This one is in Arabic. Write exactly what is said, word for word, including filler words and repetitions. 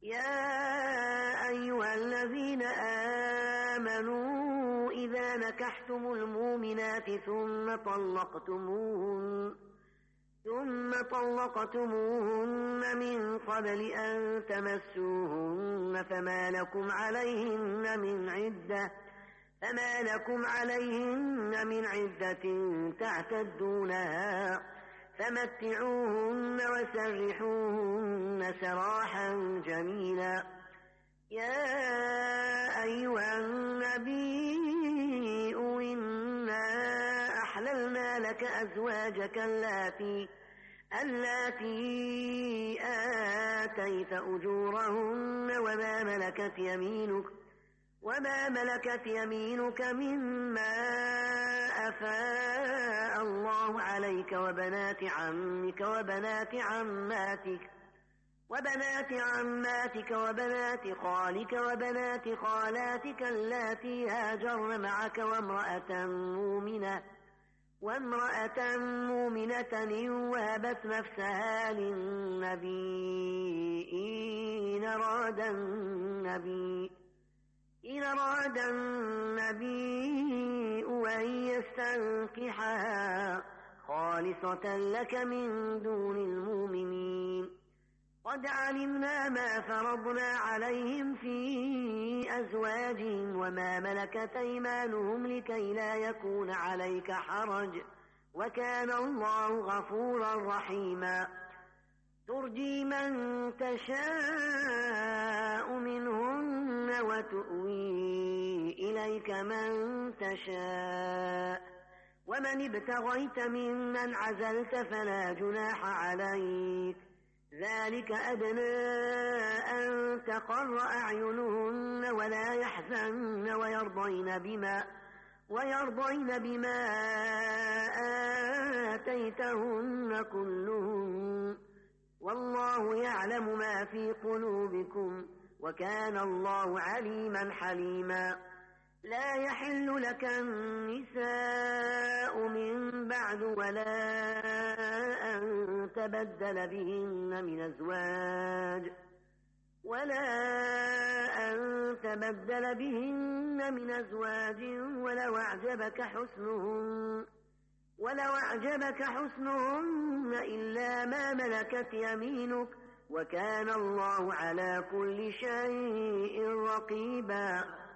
يا أيها الذين آمنوا إذا نكحتم المؤمنات ثم طلقتموهن ثم طلقتموهن من قبل أن تمسوهن فما لكم عليهن من عدة فما لكم عليهن من عدة تعتدونها فمتعوهن وسرحوهن سراحا جميلا. يا أيها النبي إنا أحللنا لك أزواجك اللاتي اللاتي آتيت أجورهن وما ملكت يمينك وما ملكت يمينك مما أفاء الله عليك وبنات عمك وبنات عماتك وبنات عماتك وبنات خالك وبنات خالاتك اللاتي هاجرن معك وامرأة مؤمنة وامرأة مؤمنة إن وهبت نفسها للنبي إن أراد النبي إن أراد النبي أن يستنكحها خالصة لك من دون المؤمنين. قد علمنا ما فرضنا عليهم في أزواجهم وما ملكت أيمانهم لكي لا يكون عليك حرج وكان الله غفورا رحيما. ترجي من تشاء منهن وتؤوي إليك من تشاء ومن ابتغيت ممن عزلت فلا جناح عليك ذلك أدنى أن تقر أعينهن ولا يحزن ويرضين بما ويرضين بما آتيتهن كلهن والله يعلم ما في قلوبكم وكان الله عليما حليما. لا يحل لك النساء من بعد ولا أن تبدل بهن من أزواج ولا أن تبدل بهن من أزواج ولو أعجبك حسنهن ولو أعجبك حسنهن إلا ما ملكت يمينك وكان الله على كل شيء رقيبا.